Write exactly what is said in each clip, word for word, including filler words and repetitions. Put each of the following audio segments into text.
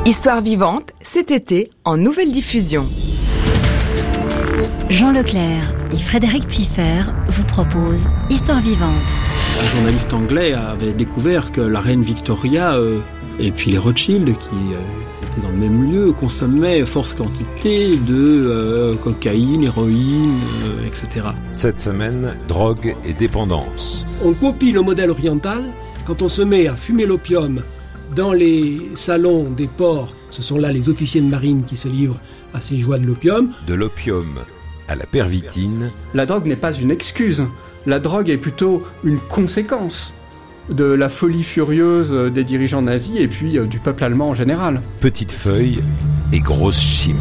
Histoire vivante, cet été, en nouvelle diffusion. Jean Leclerc et Frédéric Pfeiffer vous proposent Histoire vivante. Un journaliste anglais avait découvert que la reine Victoria euh, et puis les Rothschild, qui euh, étaient dans le même lieu, consommaient forte quantité de euh, cocaïne, héroïne, euh, et cetera. Cette semaine, drogue et dépendance. On copie le modèle oriental quand on se met à fumer l'opium dans les salons des ports. Ce sont là les officiers de marine qui se livrent à ces joies de l'opium. De l'opium à la pervitine. La drogue n'est pas une excuse. La drogue est plutôt une conséquence de la folie furieuse des dirigeants nazis et puis du peuple allemand en général. Petite feuille et grosse chimie.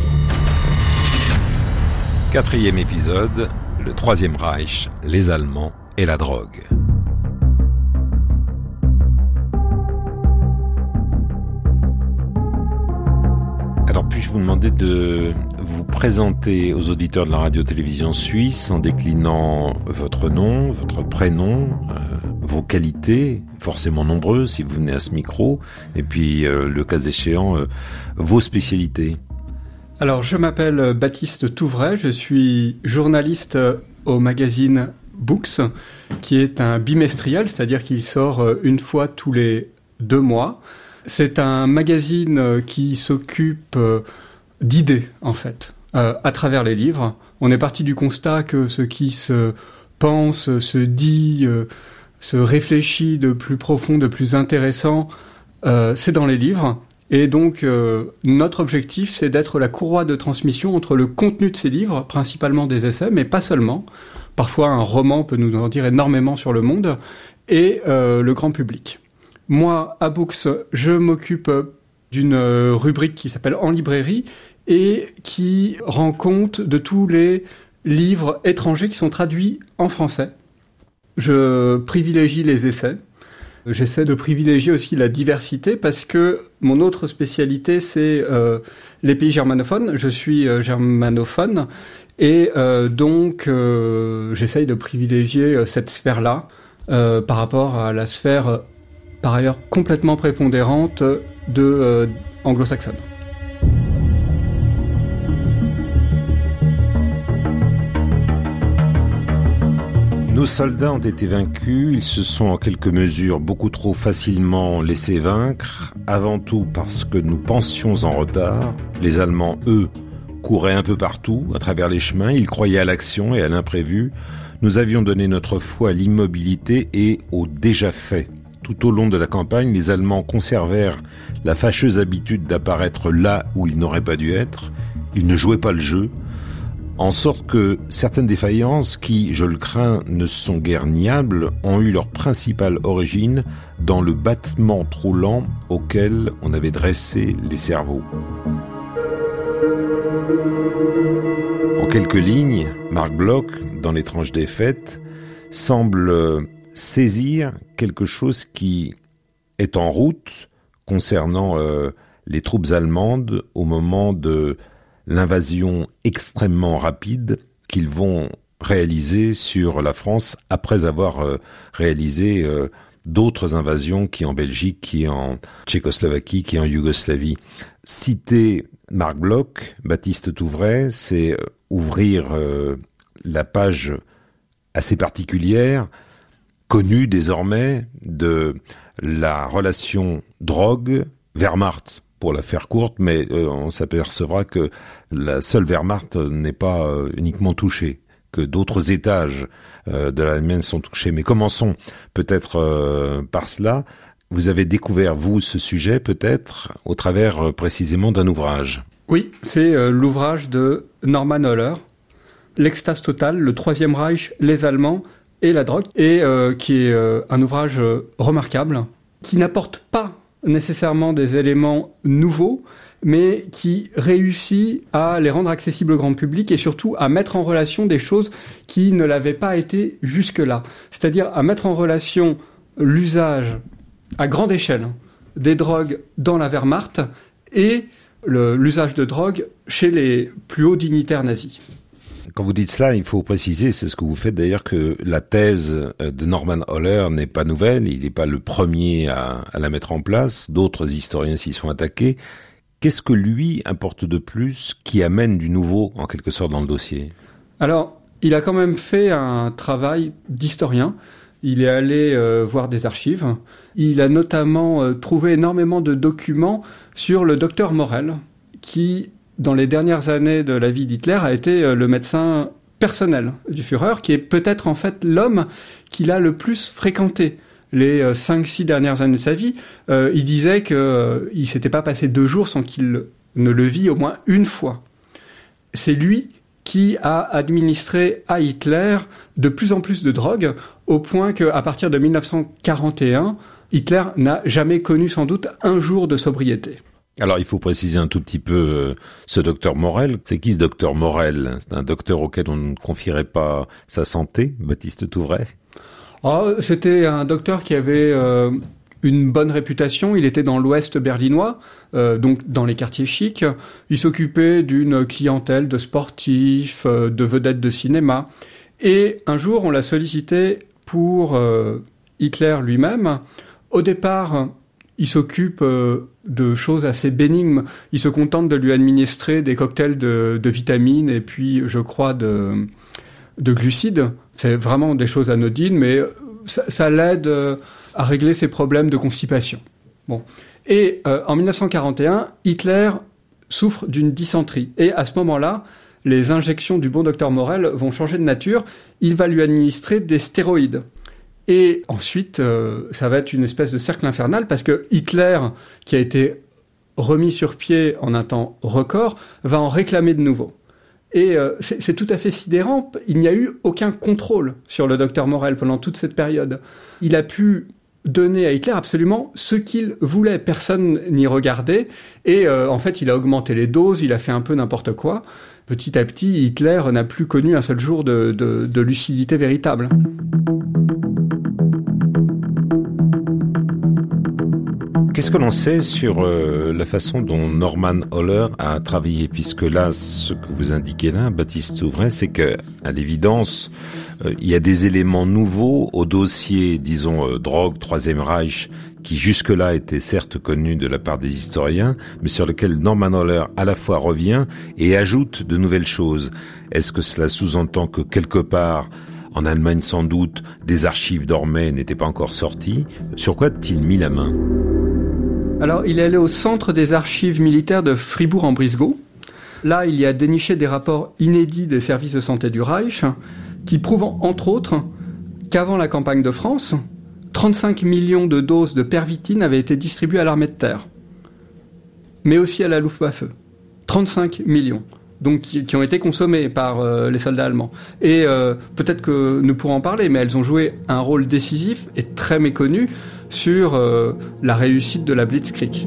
Quatrième épisode, le Troisième Reich, les Allemands et la drogue. Alors, puis-je vous demander de vous présenter aux auditeurs de la radio-télévision suisse en déclinant votre nom, votre prénom, euh, vos qualités, forcément nombreuses si vous venez à ce micro, et puis, euh, le cas échéant, euh, vos spécialités. Alors, je m'appelle Baptiste Touvray, je suis journaliste au magazine Books, qui est un bimestriel, c'est-à-dire qu'il sort une fois tous les deux mois. C'est un magazine qui s'occupe d'idées, en fait, euh, à travers les livres. On est parti du constat que ce qui se pense, se dit, euh, se réfléchit de plus profond, de plus intéressant, euh, c'est dans les livres. Et donc, euh, notre objectif, c'est d'être la courroie de transmission entre le contenu de ces livres, principalement des essais, mais pas seulement. Parfois, un roman peut nous en dire énormément sur le monde, et euh, le grand public. Moi, à Books, je m'occupe d'une rubrique qui s'appelle En librairie et qui rend compte de tous les livres étrangers qui sont traduits en français. Je privilégie les essais. J'essaie de privilégier aussi la diversité parce que mon autre spécialité, c'est euh, les pays germanophones. Je suis euh, germanophone et euh, donc euh, j'essaye de privilégier cette sphère-là euh, par rapport à la sphère par ailleurs complètement prépondérante de euh, anglo-saxonne. Nos soldats ont été vaincus, ils se sont en quelque mesure beaucoup trop facilement laissés vaincre, avant tout parce que nous pensions en retard. Les Allemands, eux, couraient un peu partout, à travers les chemins, ils croyaient à l'action et à l'imprévu. Nous avions donné notre foi à l'immobilité et au déjà fait. Tout au long de la campagne, les Allemands conservèrent la fâcheuse habitude d'apparaître là où ils n'auraient pas dû être. Ils ne jouaient pas le jeu, en sorte que certaines défaillances qui, je le crains, ne sont guère niables, ont eu leur principale origine dans le battement trop lent auquel on avait dressé les cerveaux. En quelques lignes, Marc Bloch, dans L'étrange défaite, semble saisir quelque chose qui est en route concernant euh, les troupes allemandes au moment de l'invasion extrêmement rapide qu'ils vont réaliser sur la France après avoir euh, réalisé euh, d'autres invasions qui en Belgique, qui en Tchécoslovaquie, qui en Yougoslavie. Citer Marc Bloch, Baptiste Touvray, c'est ouvrir euh, la page assez particulière, connue désormais, de la relation drogue-Wehrmacht, pour la faire courte, mais euh, on s'apercevra que la seule Wehrmacht n'est pas euh, uniquement touchée, que d'autres étages euh, de l'Allemagne sont touchés. Mais commençons peut-être euh, par cela. Vous avez découvert, vous, ce sujet, peut-être, au travers euh, précisément d'un ouvrage. Oui, c'est euh, l'ouvrage de Norman Ohler, L'extase totale, le Troisième Reich, les Allemands et la drogue, et euh, qui est euh, un ouvrage euh, remarquable, qui n'apporte pas nécessairement des éléments nouveaux, mais qui réussit à les rendre accessibles au grand public et surtout à mettre en relation des choses qui ne l'avaient pas été jusque-là. C'est-à-dire à mettre en relation l'usage à grande échelle des drogues dans la Wehrmacht et le, l'usage de drogue chez les plus hauts dignitaires nazis. Quand vous dites cela, il faut préciser, c'est ce que vous faites d'ailleurs, que la thèse de Norman Ohler n'est pas nouvelle, il n'est pas le premier à, à la mettre en place, d'autres historiens s'y sont attaqués. Qu'est-ce que lui apporte de plus qui amène du nouveau, en quelque sorte, dans le dossier ? Alors, il a quand même fait un travail d'historien. Il est allé euh, voir des archives. Il a notamment euh, trouvé énormément de documents sur le docteur Morel, qui, dans les dernières années de la vie d'Hitler, a été euh, le médecin personnel du Führer, qui est peut-être en fait l'homme qu'il a le plus fréquenté. Les euh, cinq six dernières années de sa vie, euh, il disait qu'il euh, ne s'était pas passé deux jours sans qu'il ne le vit au moins une fois. C'est lui qui a administré à Hitler de plus en plus de drogues, au point qu'à partir de dix-neuf cent quarante et un, Hitler n'a jamais connu sans doute un jour de sobriété. Alors, il faut préciser un tout petit peu euh, ce docteur Morel. C'est qui ce docteur Morel ? C'est un docteur auquel on ne confierait pas sa santé, Baptiste Touvret ? Oh, c'était un docteur qui avait euh, une bonne réputation. Il était dans l'ouest berlinois, euh, donc dans les quartiers chics. Il s'occupait d'une clientèle de sportifs, euh, de vedettes de cinéma. Et un jour, on l'a sollicité pour euh, Hitler lui-même. Au départ, il s'occupe euh, de choses assez bénignes. Il se contente de lui administrer des cocktails de, de vitamines et puis, je crois, de, de glucides. C'est vraiment des choses anodines, mais ça, ça l'aide euh, à régler ses problèmes de constipation. Bon. Et euh, en dix-neuf cent quarante et un, Hitler souffre d'une dysenterie. Et à ce moment-là, les injections du bon docteur Morel vont changer de nature. Il va lui administrer des stéroïdes. Et ensuite, euh, ça va être une espèce de cercle infernal parce que Hitler, qui a été remis sur pied en un temps record, va en réclamer de nouveau. Et euh, c'est, c'est tout à fait sidérant. Il n'y a eu aucun contrôle sur le docteur Morel pendant toute cette période. Il a pu donner à Hitler absolument ce qu'il voulait. Personne n'y regardait. Et euh, en fait, il a augmenté les doses, il a fait un peu n'importe quoi. Petit à petit, Hitler n'a plus connu un seul jour de, de, de lucidité véritable. Qu'est-ce que l'on sait sur euh, la façon dont Norman Ohler a travaillé ? Puisque là, ce que vous indiquez là, Baptiste Touvret, c'est que, à l'évidence, euh, il y a des éléments nouveaux au dossier, disons, euh, drogue, Troisième Reich, qui jusque-là étaient certes connus de la part des historiens, mais sur lequel Norman Ohler à la fois revient et ajoute de nouvelles choses. Est-ce que cela sous-entend que quelque part, en Allemagne sans doute, des archives dormaient, n'étaient pas encore sorties ? Sur quoi a-t-il mis la main ? Alors, il est allé au centre des archives militaires de Fribourg-en-Brisgau. Là, il y a déniché des rapports inédits des services de santé du Reich qui prouvent, entre autres, qu'avant la campagne de France, trente-cinq millions de doses de pervitine avaient été distribuées à l'armée de terre, mais aussi à la Luftwaffe. trente-cinq millions, donc qui, qui ont été consommées par euh, les soldats allemands. Et euh, peut-être que nous pourrons en parler, mais elles ont joué un rôle décisif et très méconnu sur euh, la réussite de la Blitzkrieg.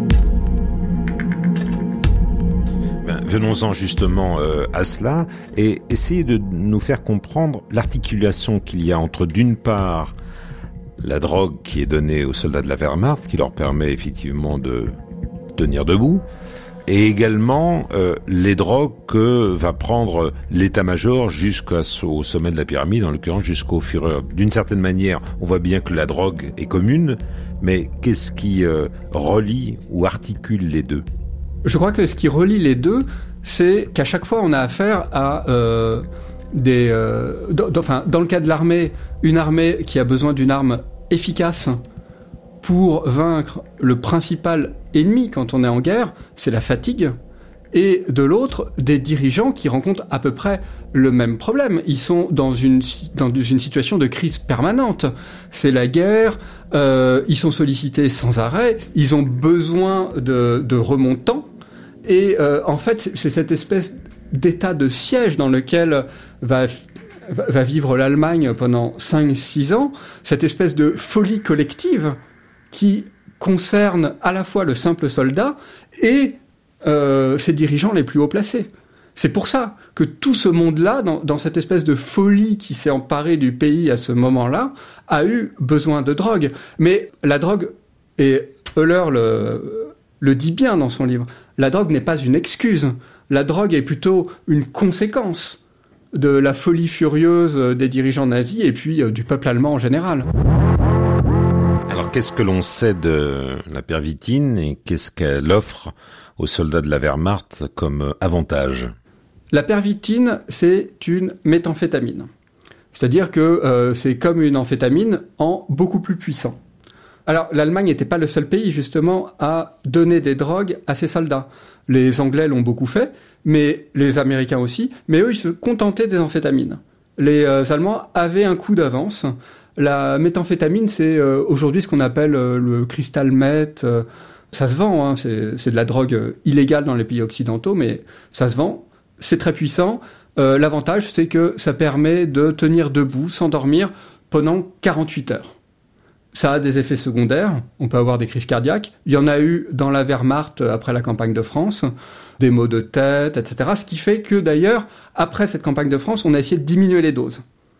Ben, venons-en justement euh, à cela et essayez de nous faire comprendre l'articulation qu'il y a entre, d'une part, la drogue qui est donnée aux soldats de la Wehrmacht, qui leur permet effectivement de tenir debout, et également euh, les drogues que va prendre l'état-major jusqu'au sommet de la pyramide, en l'occurrence jusqu'au Führer. D'une certaine manière, on voit bien que la drogue est commune, mais qu'est-ce qui euh, relie ou articule les deux ? Je crois que ce qui relie les deux, c'est qu'à chaque fois on a affaire à euh, des... Euh, d- d- enfin, dans le cas de l'armée, une armée qui a besoin d'une arme efficace pour vaincre le principal ennemi quand on est en guerre, c'est la fatigue. Et de l'autre, des dirigeants qui rencontrent à peu près le même problème. Ils sont dans une, dans une situation de crise permanente. C'est la guerre, euh, ils sont sollicités sans arrêt, ils ont besoin de, de remontants. Et euh, en fait, c'est cette espèce d'état de siège dans lequel va... va vivre l'Allemagne pendant cinq six ans, cette espèce de folie collective qui concerne à la fois le simple soldat et euh, ses dirigeants les plus haut placés. C'est pour ça que tout ce monde-là, dans, dans cette espèce de folie qui s'est emparée du pays à ce moment-là, a eu besoin de drogue. Mais la drogue, et Ohler le, le dit bien dans son livre, la drogue n'est pas une excuse. La drogue est plutôt une conséquence de la folie furieuse des dirigeants nazis et puis euh, du peuple allemand en général. Alors, qu'est-ce que l'on sait de la pervitine et qu'est-ce qu'elle offre aux soldats de la Wehrmacht comme avantage? La pervitine, c'est une méthamphétamine. C'est-à-dire que euh, c'est comme une amphétamine en beaucoup plus puissant. Alors, l'Allemagne n'était pas le seul pays, justement, à donner des drogues à ses soldats. Les Anglais l'ont beaucoup fait, mais les Américains aussi, mais eux, ils se contentaient des amphétamines. Les euh, Allemands avaient un coup d'avance. La méthamphétamine, c'est euh, aujourd'hui ce qu'on appelle euh, le crystal meth. Euh, ça se vend, hein, c'est, c'est de la drogue euh, illégale dans les pays occidentaux, mais ça se vend. C'est très puissant. Euh, l'avantage, c'est que ça permet de tenir debout, sans dormir, pendant quarante-huit heures. Ça a des effets secondaires. On peut avoir des crises cardiaques. Il y en a eu dans la Wehrmacht après la campagne de France, des maux de tête, et cetera. Ce qui fait que, d'ailleurs, après cette campagne de France, on a essayé de diminuer les doses.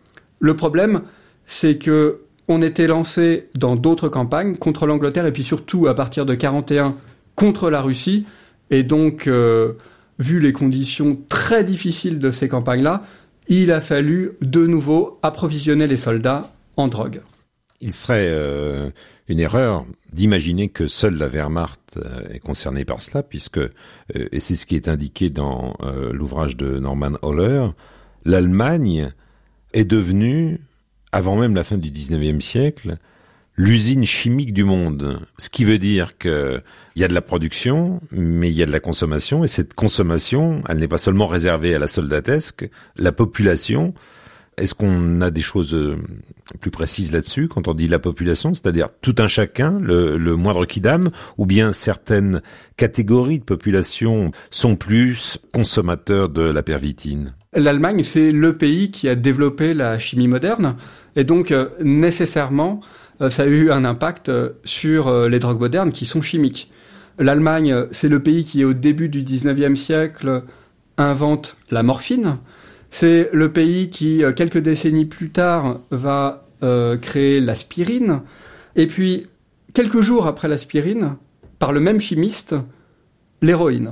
Le problème, c'est que on était lancé dans d'autres campagnes contre l'Angleterre et puis surtout, à partir de quarante et un, contre la Russie. Et donc... Euh, vu les conditions très difficiles de ces campagnes-là, il a fallu de nouveau approvisionner les soldats en drogue. Il serait euh, une erreur d'imaginer que seule la Wehrmacht euh, est concernée par cela, puisque, euh, et c'est ce qui est indiqué dans euh, l'ouvrage de Norman Ohler, l'Allemagne est devenue, avant même la fin du dix-neuvième siècle, l'usine chimique du monde. Ce qui veut dire que il y a de la production, mais il y a de la consommation, et cette consommation, elle n'est pas seulement réservée à la soldatesque, la population. Est-ce qu'on a des choses plus précises là-dessus quand on dit la population, c'est-à-dire tout un chacun, le, le moindre quidam, ou bien certaines catégories de population sont plus consommateurs de la pervitine? L'Allemagne, c'est le pays qui a développé la chimie moderne, et donc euh, nécessairement, euh, ça a eu un impact euh, sur euh, les drogues modernes qui sont chimiques. L'Allemagne, c'est le pays qui, au début du dix-neuvième siècle, invente la morphine. C'est le pays qui, quelques décennies plus tard, va euh, créer l'aspirine. Et puis, quelques jours après l'aspirine, par le même chimiste, l'héroïne.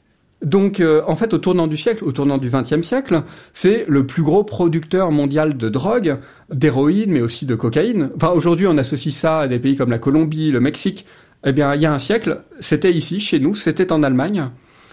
Donc, euh, en fait, au tournant du siècle, au tournant du vingtième siècle, c'est le plus gros producteur mondial de drogue, d'héroïne, mais aussi de cocaïne. Enfin, aujourd'hui, on associe ça à des pays comme la Colombie, le Mexique. Eh bien, il y a un siècle, c'était ici, chez nous, c'était en Allemagne.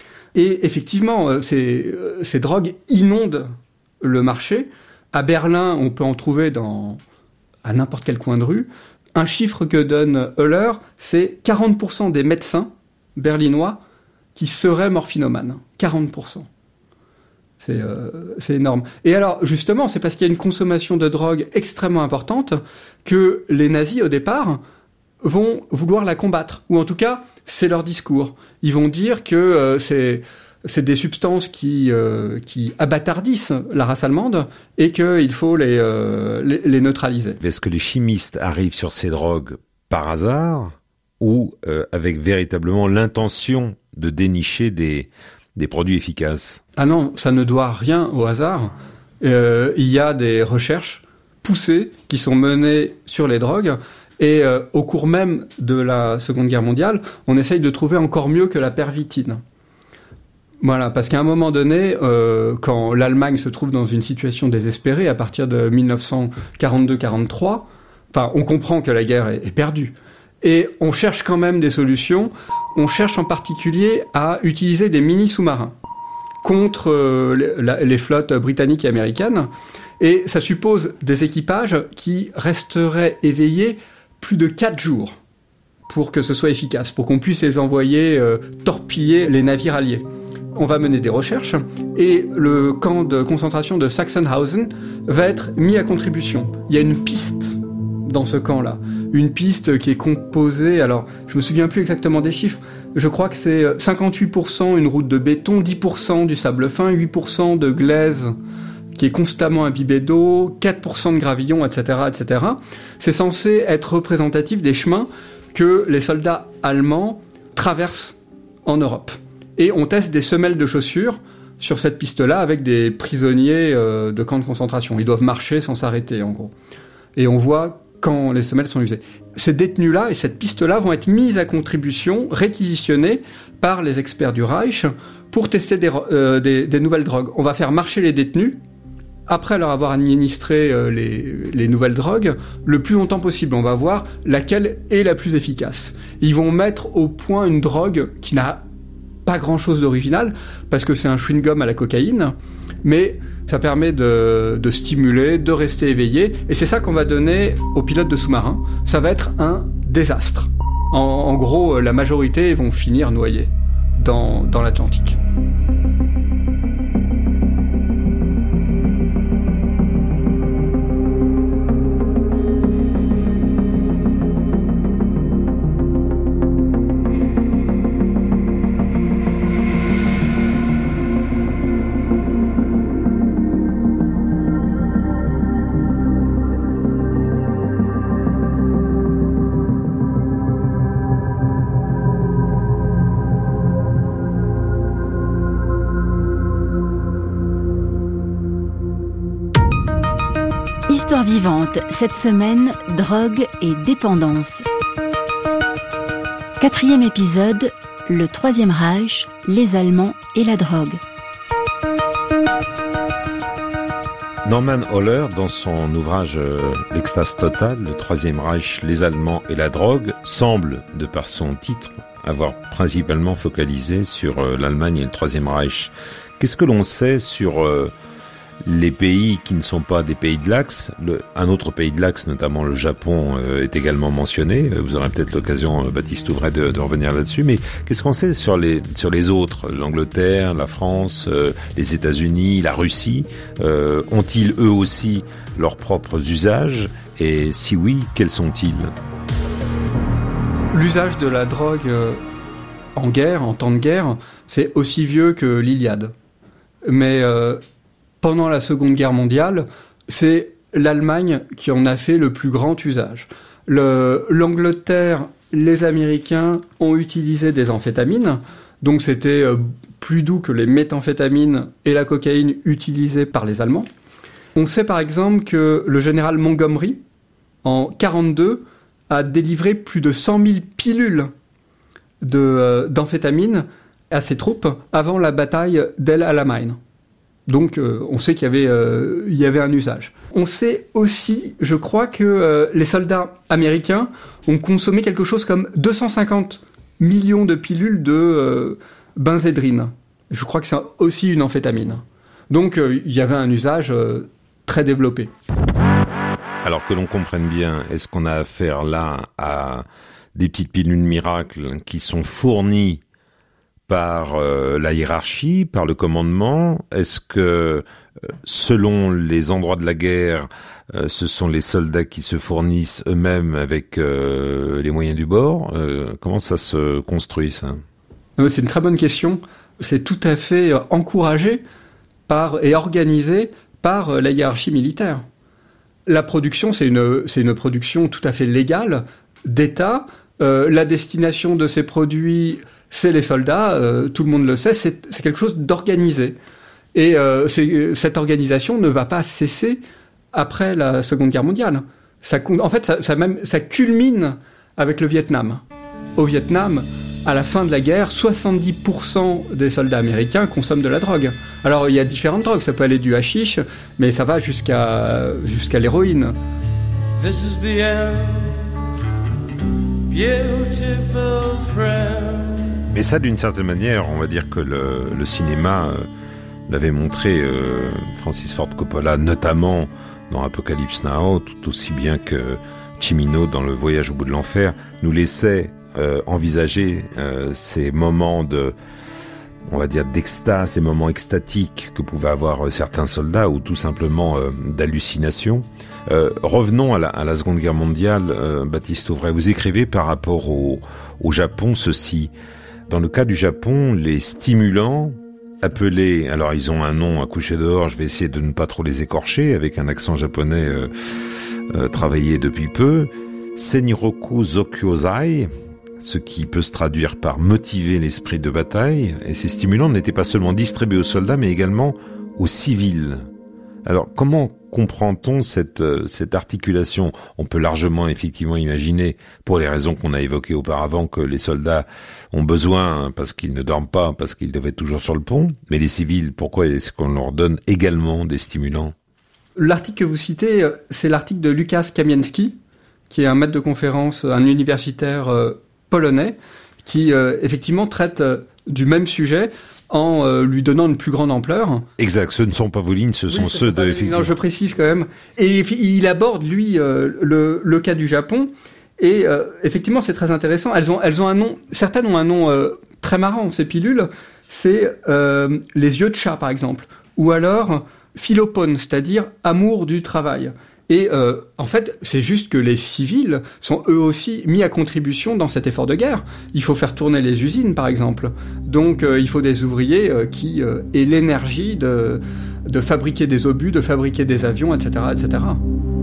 Et effectivement, ces, ces drogues inondent le marché. À Berlin, on peut en trouver dans, à n'importe quel coin de rue. Un chiffre que donne Euler, c'est quarante pour cent des médecins berlinois qui seraient morphinomanes. quarante pour cent. C'est, euh, c'est énorme. Et alors, justement, c'est parce qu'il y a une consommation de drogue extrêmement importante que les nazis, au départ, vont vouloir la combattre. Ou en tout cas, c'est leur discours. Ils vont dire que euh, c'est, c'est des substances qui, euh, qui abâtardissent la race allemande et qu'il faut les, euh, les, les neutraliser. Est-ce que les chimistes arrivent sur ces drogues par hasard ou euh, avec véritablement l'intention de dénicher des, des produits efficaces? Ah non, ça ne doit rien au hasard. Euh, il y a des recherches poussées qui sont menées sur les drogues. Et euh, au cours même de la Seconde Guerre mondiale, on essaye de trouver encore mieux que la pervitine. Voilà, parce qu'à un moment donné, euh, quand l'Allemagne se trouve dans une situation désespérée, à partir de dix-neuf cent quarante-deux quarante-trois, enfin, on comprend que la guerre est, est perdue. Et on cherche quand même des solutions. On cherche en particulier à utiliser des mini-sous-marins contre euh, les, la, les flottes britanniques et américaines. Et ça suppose des équipages qui resteraient éveillés plus de quatre jours pour que ce soit efficace, pour qu'on puisse les envoyer euh, torpiller les navires alliés. On va mener des recherches et le camp de concentration de Sachsenhausen va être mis à contribution. Il y a une piste dans ce camp-là, une piste qui est composée, alors je me souviens plus exactement des chiffres, je crois que c'est cinquante-huit pour cent une route de béton, dix pour cent du sable fin, huit pour cent de glaise qui est constamment imbibé d'eau, quatre pour cent de gravillon, et cetera, et cetera. C'est censé être représentatif des chemins que les soldats allemands traversent en Europe. Et on teste des semelles de chaussures sur cette piste-là avec des prisonniers euh, de camps de concentration. Ils doivent marcher sans s'arrêter, en gros. Et on voit quand les semelles sont usées. Ces détenus-là et cette piste-là vont être mises à contribution, réquisitionnées par les experts du Reich pour tester des, euh, des, des nouvelles drogues. On va faire marcher les détenus après leur avoir administré euh, les, les nouvelles drogues, le plus longtemps possible. On va voir laquelle est la plus efficace. Ils vont mettre au point une drogue qui n'a pas grand-chose d'original, parce que c'est un chewing-gum à la cocaïne, mais ça permet de, de stimuler, de rester éveillé, et c'est ça qu'on va donner aux pilotes de sous-marins. Ça va être un désastre. En, en gros, la majorité vont finir noyés dans, dans l'Atlantique. Histoire vivante, cette semaine, drogue et dépendance. Quatrième épisode, le Troisième Reich, les Allemands et la drogue. Norman Ohler, dans son ouvrage euh, L'extase totale, le Troisième Reich, les Allemands et la drogue, semble, de par son titre, avoir principalement focalisé sur euh, l'Allemagne et le Troisième Reich. Qu'est-ce que l'on sait sur euh, les pays qui ne sont pas des pays de l'Axe? Le, un autre pays de l'Axe, notamment le Japon, euh, est également mentionné. Vous aurez peut-être l'occasion, euh, Baptiste Ouvray, de, de revenir là-dessus. Mais qu'est-ce qu'on sait sur les sur les autres? L'Angleterre, la France, euh, les États-Unis, la Russie, euh, ont-ils eux aussi leurs propres usages? Et si oui, quels sont-ils? L'usage de la drogue euh, en guerre, en temps de guerre, c'est aussi vieux que l'Iliade. Mais euh, pendant la Seconde Guerre mondiale, c'est l'Allemagne qui en a fait le plus grand usage. Le, l'Angleterre, les Américains ont utilisé des amphétamines, donc c'était euh, plus doux que les méthamphétamines et la cocaïne utilisées par les Allemands. On sait par exemple que le général Montgomery, en quarante-deux, a délivré plus de cent mille pilules de, euh, d'amphétamines à ses troupes avant la bataille d'El Alamein. Donc euh, on sait qu'il y avait, euh, il y avait un usage. On sait aussi, je crois, que euh, les soldats américains ont consommé quelque chose comme deux cent cinquante millions de pilules de euh, benzédrine. Je crois que c'est aussi une amphétamine. Donc euh, il y avait un usage euh, très développé. Alors que l'on comprenne bien, est-ce qu'on a affaire là à des petites pilules miracles qui sont fournies par euh, la hiérarchie, par le commandement? Est-ce que, euh, selon les endroits de la guerre, euh, ce sont les soldats qui se fournissent eux-mêmes avec euh, les moyens du bord? euh, Comment ça se construit, ça? C'est une très bonne question. C'est tout à fait encouragé par, et organisé par la hiérarchie militaire. La production, c'est une, c'est une production tout à fait légale, d'État. Euh, la destination de ces produits, c'est les soldats, euh, tout le monde le sait, c'est, c'est quelque chose d'organisé. Et euh, c'est, cette organisation ne va pas cesser après la Seconde Guerre mondiale. Ça, en fait, ça, ça, même, ça culmine avec le Vietnam. Au Vietnam, à la fin de la guerre, soixante-dix pour cent des soldats américains consomment de la drogue. Alors, il y a différentes drogues, ça peut aller du hashish, mais ça va jusqu'à, jusqu'à l'héroïne. This is the end, beautiful friend. Mais ça, d'une certaine manière, on va dire que le, le cinéma euh, l'avait montré, euh, Francis Ford Coppola, notamment dans Apocalypse Now, tout aussi bien que Cimino dans Le Voyage au bout de l'enfer, nous laissait euh, envisager euh, ces moments de, on va dire, d'extase, ces moments extatiques que pouvaient avoir euh, certains soldats, ou tout simplement euh, d'hallucination. Euh, revenons à la, à la Seconde Guerre mondiale, euh, Baptiste Ouvray, vous écrivez par rapport au, au Japon ceci. Dans le cas du Japon, les stimulants appelés, alors ils ont un nom à coucher dehors, je vais essayer de ne pas trop les écorcher, avec un accent japonais euh, euh, travaillé depuis peu, Senroku Zokyozai, ce qui peut se traduire par motiver l'esprit de bataille, et ces stimulants n'étaient pas seulement distribués aux soldats, mais également aux civils. Alors, comment comprend-on cette, cette articulation? On peut largement, effectivement, imaginer, pour les raisons qu'on a évoquées auparavant, que les soldats ont besoin, parce qu'ils ne dorment pas, parce qu'ils doivent être toujours sur le pont. Mais les civils, pourquoi est-ce qu'on leur donne également des stimulants? L'article que vous citez, c'est l'article de Lukasz Kamienski, qui est un maître de conférence, un universitaire euh, polonais, qui, euh, effectivement, traite du même sujet en euh, lui donnant une plus grande ampleur. Exact, ce ne sont pas vos lignes, ce sont oui, ceux de... Effectivement. Non, je précise quand même. Et il aborde, lui, euh, le, le cas du Japon. Et euh, effectivement, c'est très intéressant. Elles ont, elles ont un nom, certaines ont un nom euh, très marrant, ces pilules. C'est euh, les yeux de chat, par exemple. Ou alors, philopone, c'est-à-dire amour du travail. Et euh, en fait, c'est juste que les civils sont eux aussi mis à contribution dans cet effort de guerre. Il faut faire tourner les usines, par exemple. Donc, euh, il faut des ouvriers euh, qui euh, aient l'énergie de, de fabriquer des obus, de fabriquer des avions, et cetera, et cetera.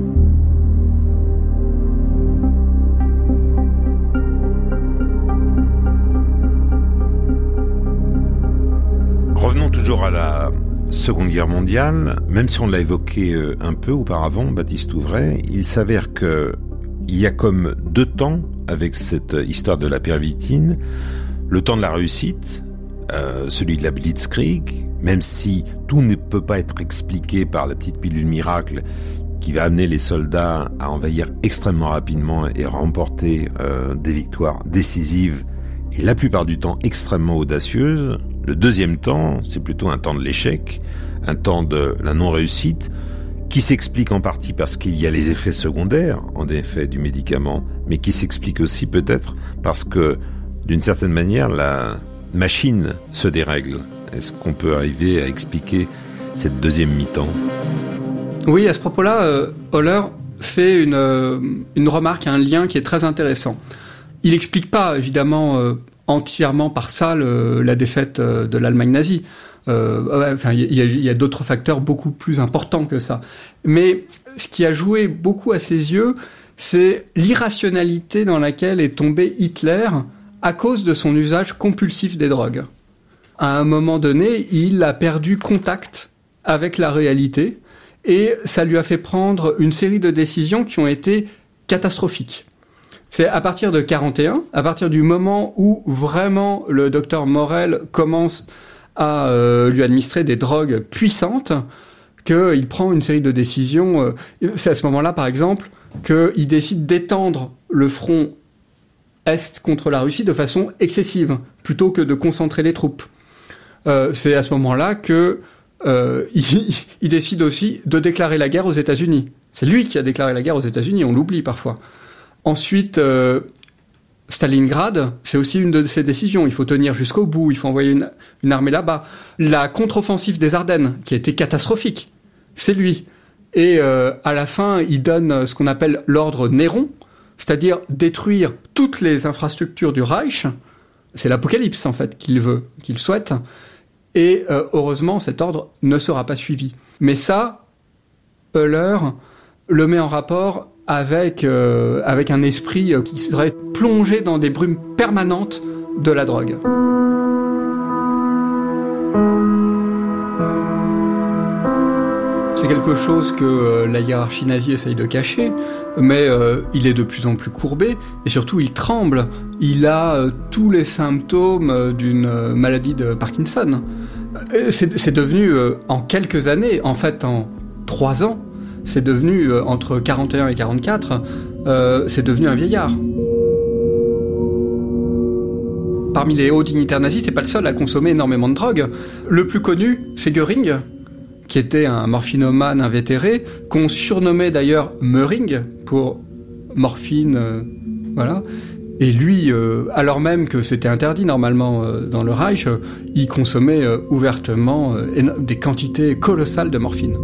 Revenons toujours à la Seconde Guerre mondiale. Même si on l'a évoqué un peu auparavant, Baptiste Ouvray, il s'avère que il y a comme deux temps avec cette histoire de la pervitine. Le temps de la réussite, euh, celui de la Blitzkrieg, même si tout ne peut pas être expliqué par la petite pilule miracle qui va amener les soldats à envahir extrêmement rapidement et remporter euh, des victoires décisives et la plupart du temps extrêmement audacieuses. Le deuxième temps, c'est plutôt un temps de l'échec, un temps de la non-réussite, qui s'explique en partie parce qu'il y a les effets secondaires, en effet, du médicament, mais qui s'explique aussi peut-être parce que, d'une certaine manière, la machine se dérègle. Est-ce qu'on peut arriver à expliquer cette deuxième mi-temps ? Oui, à ce propos-là, euh, Höller fait une, euh, une remarque, un lien qui est très intéressant. Il n'explique pas, évidemment, euh, entièrement par ça le, la défaite euh, de l'Allemagne nazie. Euh, enfin, il y a, y a d'autres facteurs beaucoup plus importants que ça. Mais ce qui a joué beaucoup à ses yeux, c'est l'irrationalité dans laquelle est tombé Hitler à cause de son usage compulsif des drogues. À un moment donné, il a perdu contact avec la réalité et ça lui a fait prendre une série de décisions qui ont été catastrophiques. C'est à partir de quarante et un, à partir du moment où vraiment le docteur Morel commence à euh, lui administrer des drogues puissantes, qu'il prend une série de décisions. Euh, c'est à ce moment-là, par exemple, qu'il décide d'étendre le front Est contre la Russie de façon excessive, plutôt que de concentrer les troupes. Euh, c'est à ce moment-là que euh, il, il décide aussi de déclarer la guerre aux États-Unis. C'est lui qui a déclaré la guerre aux États-Unis, on l'oublie parfois. Ensuite, euh, Stalingrad, c'est aussi une de ses décisions. Il faut tenir jusqu'au bout, il faut envoyer une, une armée là-bas. La contre-offensive des Ardennes, qui a été catastrophique, c'est lui. Et euh, à la fin, il donne ce qu'on appelle l'ordre Néron, c'est-à-dire détruire toutes les infrastructures du Reich. C'est l'apocalypse, en fait, qu'il veut, qu'il souhaite. Et euh, heureusement, cet ordre ne sera pas suivi. Mais ça, Höller le met en rapport avec, euh, avec un esprit qui serait plongé dans des brumes permanentes de la drogue. C'est quelque chose que euh, la hiérarchie nazie essaye de cacher, mais euh, il est de plus en plus courbé, et surtout il tremble. Il a euh, tous les symptômes euh, d'une euh, maladie de Parkinson. Euh, c'est, c'est devenu, euh, en quelques années, en fait en trois ans, c'est devenu, euh, entre quarante et un et quarante-quatre, euh, c'est devenu un vieillard. Parmi les hauts dignitaires nazis, c'est pas le seul à consommer énormément de drogue. Le plus connu, c'est Göring, qui était un morphinomane invétéré, qu'on surnommait d'ailleurs Möring, pour morphine, euh, voilà. Et lui, euh, alors même que c'était interdit normalement euh, dans le Reich, euh, il consommait euh, ouvertement euh, éno- des quantités colossales de morphine.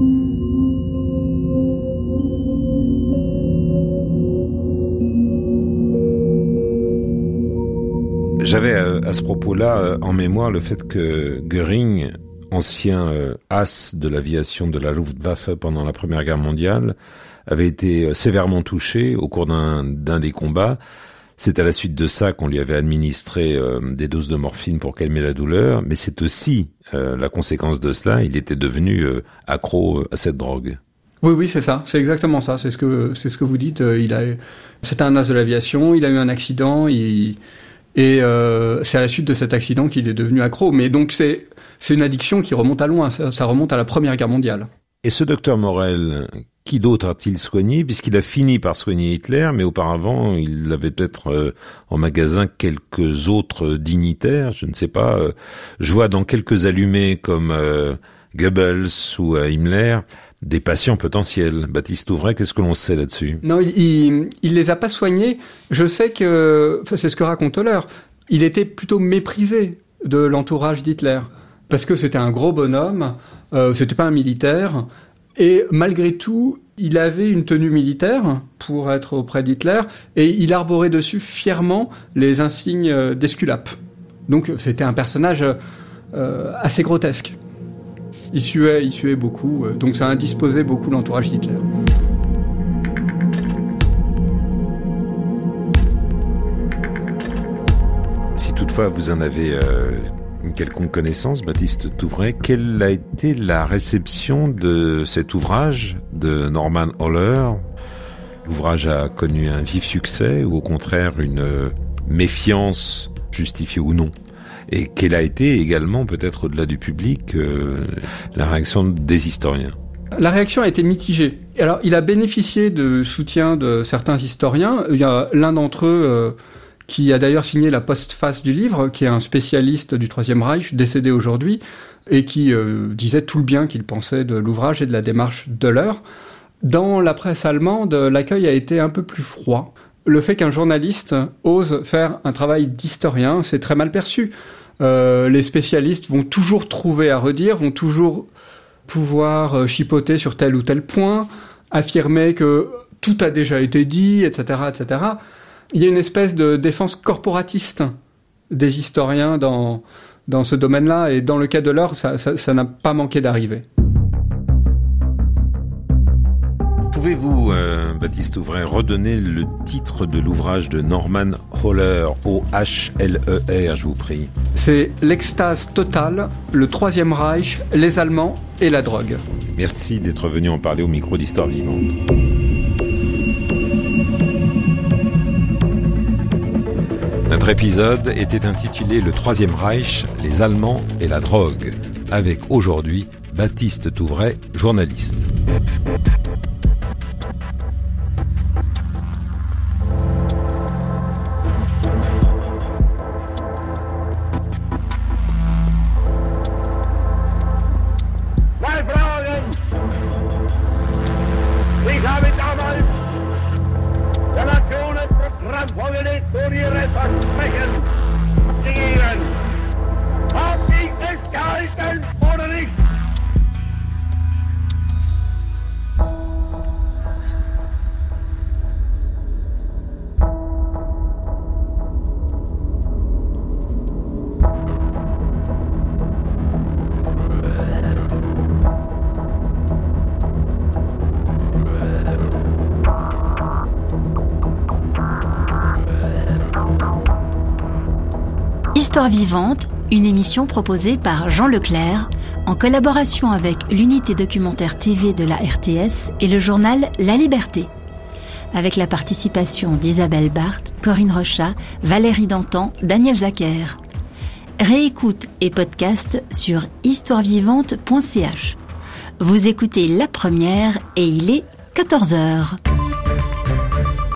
J'avais euh, à ce propos-là euh, en mémoire le fait que Göring, ancien euh, as de l'aviation de la Luftwaffe pendant la Première Guerre mondiale, avait été euh, sévèrement touché au cours d'un, d'un des combats. C'est à la suite de ça qu'on lui avait administré euh, des doses de morphine pour calmer la douleur, mais c'est aussi euh, la conséquence de cela, il était devenu euh, accro à cette drogue. Oui, oui, c'est ça, c'est exactement ça, c'est ce que, c'est ce que vous dites. Il a, c'était un as de l'aviation, il a eu un accident, il... Et euh, c'est à la suite de cet accident qu'il est devenu accro. Mais donc c'est c'est une addiction qui remonte à loin, ça, ça remonte à la Première Guerre mondiale. Et ce docteur Morel, Qui d'autre a-t-il soigné, puisqu'il a fini par soigner Hitler, mais auparavant, il avait peut-être euh, en magasin quelques autres dignitaires, je ne sais pas. Euh, je vois dans quelques allumés comme euh, Goebbels ou euh, Himmler, des patients potentiels. Baptiste Ouvray, qu'est-ce que l'on sait là-dessus? Non, il, il, il les a pas soignés. Je sais que, enfin, c'est ce que raconte Höller, il était plutôt méprisé de l'entourage d'Hitler, parce que c'était un gros bonhomme, euh, c'était pas un militaire, et malgré tout, il avait une tenue militaire pour être auprès d'Hitler, et il arborait dessus fièrement les insignes d'Esculape. Donc c'était un personnage euh, assez grotesque. Il suait, il suait beaucoup, donc ça indisposait beaucoup l'entourage d'Hitler. Si toutefois vous en avez euh, une quelconque connaissance, Baptiste Touvray, quelle a été la réception de cet ouvrage de Norman Höller? L'ouvrage a connu un vif succès ou au contraire une euh, méfiance, justifiée ou non? Et quelle a été également, peut-être au-delà du public, euh, la réaction des historiens? La réaction a été mitigée. Alors, il a bénéficié de soutien de certains historiens. Il y a l'un d'entre eux euh, qui a d'ailleurs signé la postface du livre, qui est un spécialiste du Troisième Reich, décédé aujourd'hui, et qui euh, disait tout le bien qu'il pensait de l'ouvrage et de la démarche d'Höller. Dans la presse allemande, l'accueil a été un peu plus froid. Le fait qu'un journaliste ose faire un travail d'historien, c'est très mal perçu. Euh, les spécialistes vont toujours trouver à redire, vont toujours pouvoir chipoter sur tel ou tel point, affirmer que tout a déjà été dit, et cetera, et cetera. Il y a une espèce de défense corporatiste des historiens dans, dans ce domaine-là, et dans le cas de l'heure, ça, ça, ça n'a pas manqué d'arriver. Pouvez-vous, euh, Baptiste Ouvray, redonner le titre de l'ouvrage de Norman Höller, O H L E R, je vous prie? C'est L'extase totale, le Troisième Reich, les Allemands et la drogue. Merci d'être venu en parler au micro d'Histoire Vivante. Notre épisode était intitulé Le Troisième Reich, les Allemands et la drogue, avec aujourd'hui Baptiste Touvray, journaliste. Histoire vivante, une émission proposée par Jean Leclerc en collaboration avec l'unité documentaire T V de la R T S et le journal La Liberté, avec la participation d'Isabelle Barthes, Corinne Rochat, Valérie Dantan, Daniel Zacher. Réécoute et podcast sur histoire vivante point c h. Vous écoutez La Première et il est quatorze heures.